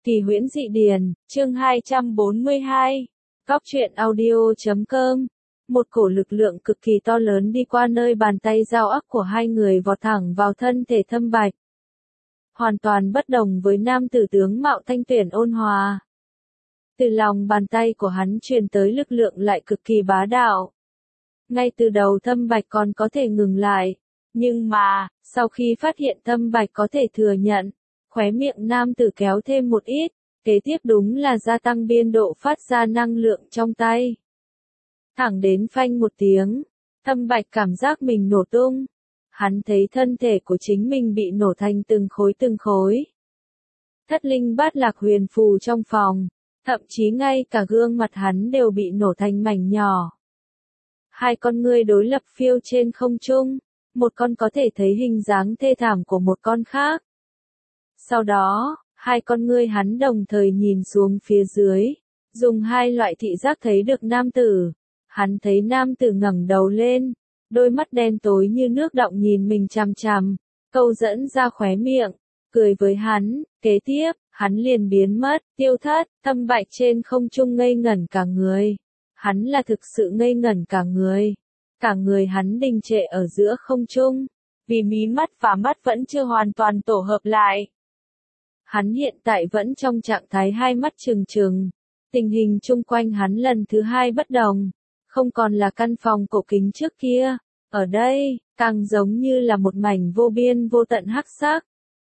Kỳ huyễn dị điển, chương 242. Góc truyện audio.com. Một cổ lực lượng cực kỳ to lớn đi qua nơi bàn tay giao ác của hai người vọt thẳng vào thân thể Thâm Bạch. Hoàn toàn bất đồng với nam tử tướng mạo thanh tuyển ôn hòa. Từ lòng bàn tay của hắn truyền tới lực lượng lại cực kỳ bá đạo. Ngay từ đầu Thâm Bạch còn có thể ngừng lại, nhưng mà, sau khi phát hiện Thâm Bạch có thể thừa nhận, khóe miệng nam tử kéo thêm một ít, kế tiếp đúng là gia tăng biên độ phát ra năng lượng trong tay. Thẳng đến phanh một tiếng, Thâm Bạch cảm giác mình nổ tung. Hắn thấy thân thể của chính mình bị nổ thành từng khối. Thất linh bát lạc huyền phù trong phòng, thậm chí ngay cả gương mặt hắn đều bị nổ thành mảnh nhỏ. Hai con ngươi đối lập phiêu trên không trung, một con có thể thấy hình dáng thê thảm của một con khác. Sau đó, hai con ngươi hắn đồng thời nhìn xuống phía dưới, dùng hai loại thị giác thấy được nam tử. Hắn thấy nam tử ngẩng đầu lên, đôi mắt đen tối như nước đọng nhìn mình chằm chằm, câu dẫn ra khóe miệng, cười với hắn, kế tiếp, hắn liền biến mất, tiêu thất, Thâm Bạch trên không trung ngây ngẩn cả người. Hắn là thực sự ngây ngẩn cả người. Cả người hắn đình trệ ở giữa không trung, vì mí mắt và mắt vẫn chưa hoàn toàn tổ hợp lại. Hắn hiện tại vẫn trong trạng thái hai mắt trừng trừng. Tình hình chung quanh hắn lần thứ hai bất đồng. Không còn là căn phòng cổ kính trước kia. Ở đây, càng giống như là một mảnh vô biên vô tận hắc sắc.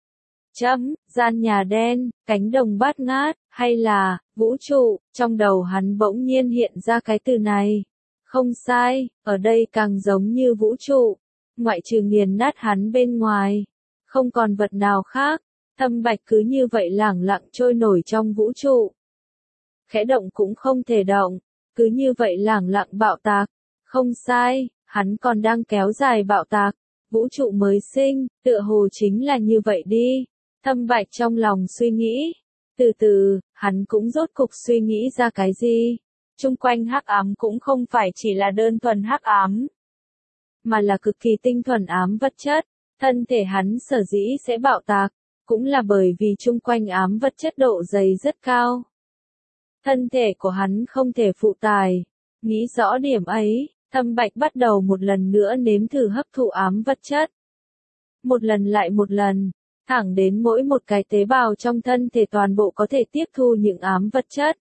Gian nhà đen, cánh đồng bát ngát, hay là, vũ trụ, trong đầu hắn bỗng nhiên hiện ra cái từ này. Không sai, ở đây càng giống như vũ trụ. Ngoại trừ nghiền nát hắn bên ngoài. Không còn vật nào khác. Thâm Bạch cứ như vậy lẳng lặng trôi nổi trong vũ trụ. Khẽ động cũng không thể động, cứ như vậy lẳng lặng bạo tạc. Không sai, hắn còn đang kéo dài bạo tạc. Vũ trụ mới sinh, tựa hồ chính là như vậy đi. Thâm Bạch trong lòng suy nghĩ. Từ từ, hắn cũng rốt cục suy nghĩ ra cái gì. Chung quanh hắc ám cũng không phải chỉ là đơn thuần hắc ám, mà là cực kỳ tinh thuần ám vật chất. Thân thể hắn sở dĩ sẽ bạo tạc, cũng là bởi vì chung quanh ám vật chất độ dày rất cao. Thân thể của hắn không thể phụ tải. Nghĩ rõ điểm ấy, Thâm Bạch bắt đầu một lần nữa nếm thử hấp thụ ám vật chất. Một lần lại một lần, thẳng đến mỗi một cái tế bào trong thân thể toàn bộ có thể tiếp thu những ám vật chất.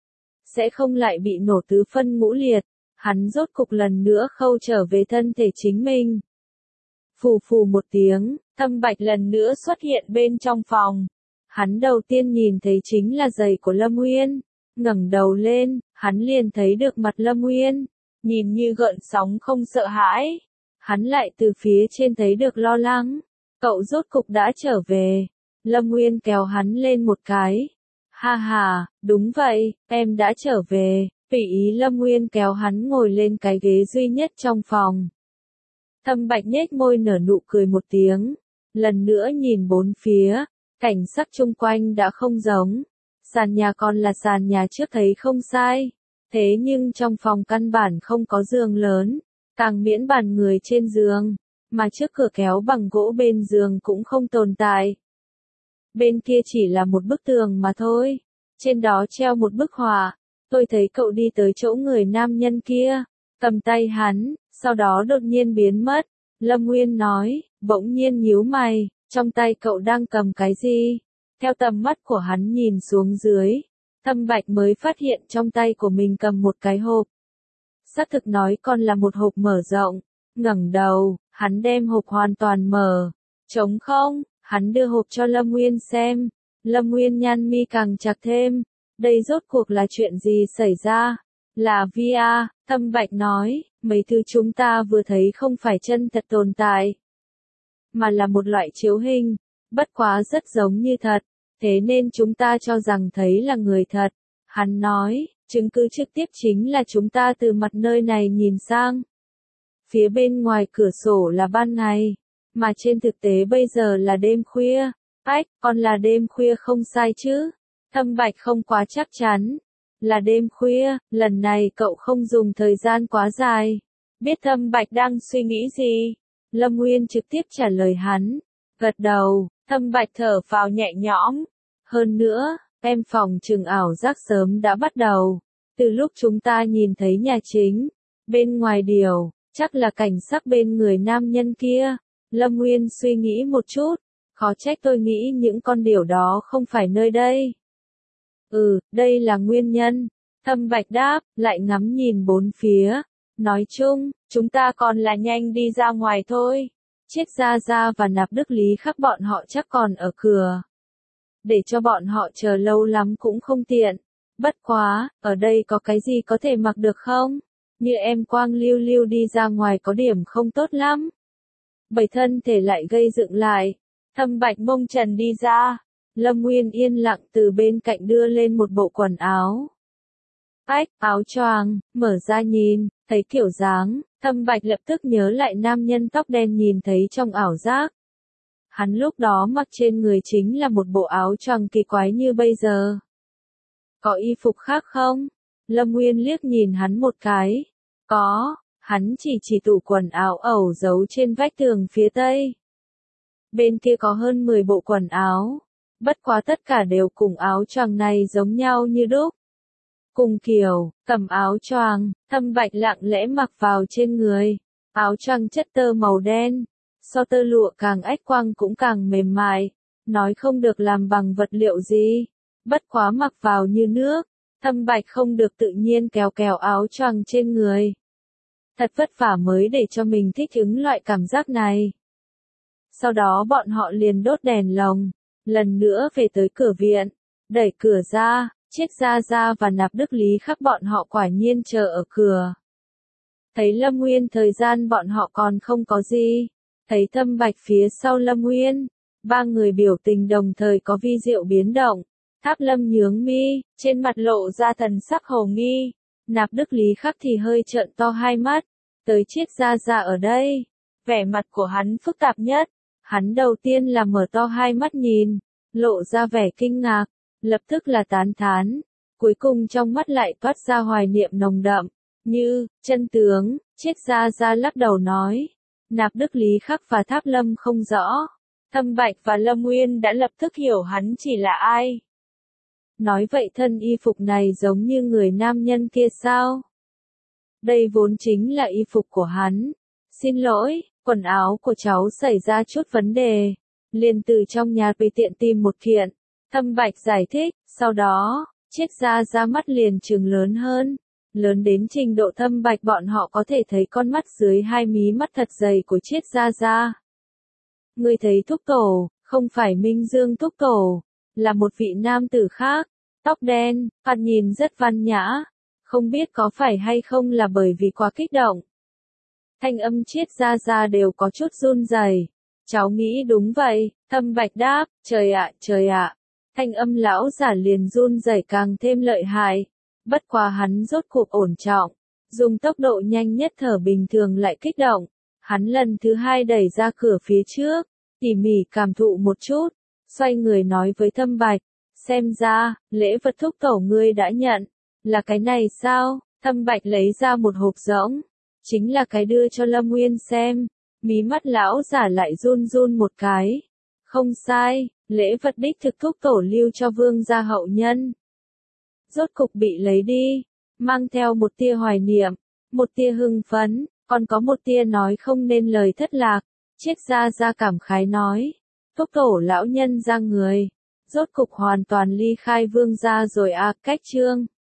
Sẽ không lại bị nổ tứ phân ngũ liệt, hắn rốt cục lần nữa khâu trở về thân thể chính mình. Phù phù một tiếng, Thâm Bạch lần nữa xuất hiện bên trong phòng. Hắn đầu tiên nhìn thấy chính là giày của Lâm Nguyên. Ngẩng đầu lên, hắn liền thấy được mặt Lâm Nguyên, nhìn như gợn sóng không sợ hãi. Hắn lại từ phía trên thấy được lo lắng. Cậu rốt cục đã trở về. Lâm Nguyên kéo hắn lên một cái. Ha ha, đúng vậy, em đã trở về. Tùy ý Lâm Nguyên kéo hắn ngồi lên cái ghế duy nhất trong phòng. Thâm Bạch nhếch môi nở nụ cười một tiếng. Lần nữa nhìn bốn phía, cảnh sắc chung quanh đã không giống. Sàn nhà còn là sàn nhà trước thấy không sai. Thế nhưng trong phòng căn bản không có giường lớn, càng miễn bàn người trên giường, mà trước cửa kéo bằng gỗ bên giường cũng không tồn tại. Bên kia chỉ là một bức tường mà thôi. Trên đó treo một bức họa. Tôi thấy cậu đi tới chỗ người nam nhân kia, cầm tay hắn, sau đó đột nhiên biến mất. Lâm Nguyên nói, bỗng nhiên nhíu mày, trong tay cậu đang cầm cái gì? Theo tầm mắt của hắn nhìn xuống dưới, Thâm Bạch mới phát hiện trong tay của mình cầm một cái hộp. Xác thực nói còn là một hộp mở rộng. Ngẩng đầu, hắn đem hộp hoàn toàn mở. Trống không, hắn đưa hộp cho Lâm Nguyên xem. Lâm Nguyên nhăn mi càng chặt thêm. Đây rốt cuộc là chuyện gì xảy ra? Là VR, Thâm Bạch nói, mấy thứ chúng ta vừa thấy không phải chân thật tồn tại, mà là một loại chiếu hình, bất quá rất giống như thật, thế nên chúng ta cho rằng thấy là người thật. Hắn nói, chứng cứ trực tiếp chính là chúng ta từ mặt nơi này nhìn sang. Phía bên ngoài cửa sổ là ban ngày, mà trên thực tế bây giờ là đêm khuya. Còn là đêm khuya không sai chứ? Thâm Bạch không quá chắc chắn. Là đêm khuya, lần này cậu không dùng thời gian quá dài. Biết Thâm Bạch đang suy nghĩ gì? Lâm Nguyên trực tiếp trả lời hắn. Gật đầu, Thâm Bạch thở phào nhẹ nhõm. Hơn nữa, Em phòng trừng ảo giác sớm đã bắt đầu. Từ lúc chúng ta nhìn thấy nhà chính, bên ngoài điều, chắc là cảnh sắc bên người nam nhân kia. Lâm Nguyên suy nghĩ một chút, khó trách tôi nghĩ những con điểu đó không phải nơi đây. Đây là nguyên nhân. Thâm Bạch đáp, lại ngắm nhìn bốn phía. Nói chung, chúng ta còn là nhanh đi ra ngoài thôi. Triết Gia Gia và Nạp Đức Lý Khắc bọn họ chắc còn ở cửa. Để cho bọn họ chờ lâu lắm cũng không tiện. Bất quá, ở đây có cái gì có thể mặc được không? Như em quang lưu lưu đi ra ngoài có điểm không tốt lắm. Bởi thân thể lại gây dựng lại. Thâm Bạch mông trần đi ra. Lâm Nguyên yên lặng từ bên cạnh đưa lên một bộ quần áo. Áo choàng, mở ra nhìn, thấy kiểu dáng, Thâm Bạch lập tức nhớ lại nam nhân tóc đen nhìn thấy trong ảo giác. Hắn lúc đó mặc trên người chính là một bộ áo choàng kỳ quái như bây giờ. Có y phục khác không? Lâm Nguyên liếc nhìn hắn một cái. Có, hắn chỉ tủ quần áo ẩu giấu trên vách tường phía tây. Bên kia có hơn 10 bộ quần áo. Bất quá tất cả đều cùng áo choàng này giống nhau như đúc. Cùng kiểu, cầm áo choàng, Thâm Bạch lặng lẽ mặc vào trên người. Áo choàng chất tơ màu đen, so tơ lụa càng ách quang cũng càng mềm mại, nói không được làm bằng vật liệu gì. Bất quá mặc vào như nước, Thâm Bạch không được tự nhiên kéo áo choàng trên người. Thật vất vả mới để cho mình thích ứng loại cảm giác này. Sau đó bọn họ liền đốt đèn lồng, lần nữa về tới cửa viện, đẩy cửa ra. Triết Gia Gia và Nạp Đức Lý Khắc bọn họ quả nhiên chờ ở cửa. Thấy Lâm Nguyên thời gian bọn họ còn không có gì. Thấy Thâm Bạch phía sau Lâm Nguyên. Ba người biểu tình đồng thời có vi diệu biến động. Tháp Lâm nhướng mi, trên mặt lộ ra thần sắc hồ nghi. Nạp Đức Lý Khắc thì hơi trợn to hai mắt. Tới Triết Gia Gia ở đây. Vẻ mặt của hắn phức tạp nhất. Hắn đầu tiên là mở to hai mắt nhìn. Lộ ra vẻ kinh ngạc. Lập tức là tán thán, cuối cùng trong mắt lại toát ra hoài niệm nồng đậm, như, chân tướng, Triết Gia Gia lắc đầu nói. Nạp Đức Lý Khắc và Tháp Lâm không rõ. Thâm Bạch và Lâm Nguyên đã lập tức hiểu hắn chỉ là ai. Nói vậy thân y phục này giống như người nam nhân kia sao? Đây vốn chính là y phục của hắn. Xin lỗi, quần áo của cháu xảy ra chút vấn đề. Liền từ trong nhà tùy tiện tìm một kiện. Thâm Bạch giải thích, sau đó, Triết Gia Gia mắt liền trừng lớn hơn, lớn đến trình độ Thâm Bạch bọn họ có thể thấy con mắt dưới hai mí mắt thật dày của Triết Gia Gia. Người thấy thúc tổ, không phải Minh Dương thúc tổ, là một vị nam tử khác, tóc đen, thoạt nhìn rất văn nhã, không biết có phải hay không là bởi vì quá kích động. Thanh âm Triết Gia Gia đều có chút run rẩy. Cháu nghĩ đúng vậy, Thâm Bạch đáp, trời ạ. Thanh âm lão giả liền run rẩy càng thêm lợi hại. Bất quá hắn rốt cuộc ổn trọng, dùng tốc độ nhanh nhất thở bình thường lại kích động. Hắn lần thứ hai đẩy ra cửa phía trước, tỉ mỉ cảm thụ một chút, xoay người nói với Thâm Bạch, xem ra, lễ vật thúc tổ ngươi đã nhận, là cái này sao? Thâm Bạch lấy ra một hộp rỗng, chính là cái đưa cho Lâm Nguyên xem, mí mắt lão giả lại run một cái. Không sai, lễ vật đích thực thúc tổ lưu cho vương gia hậu nhân. Rốt cục bị lấy đi, mang theo một tia hoài niệm, một tia hưng phấn, còn có một tia nói không nên lời thất lạc. Triết Gia Gia cảm khái nói, thúc tổ lão nhân ra người, rốt cục hoàn toàn ly khai vương gia rồi à. Cách chương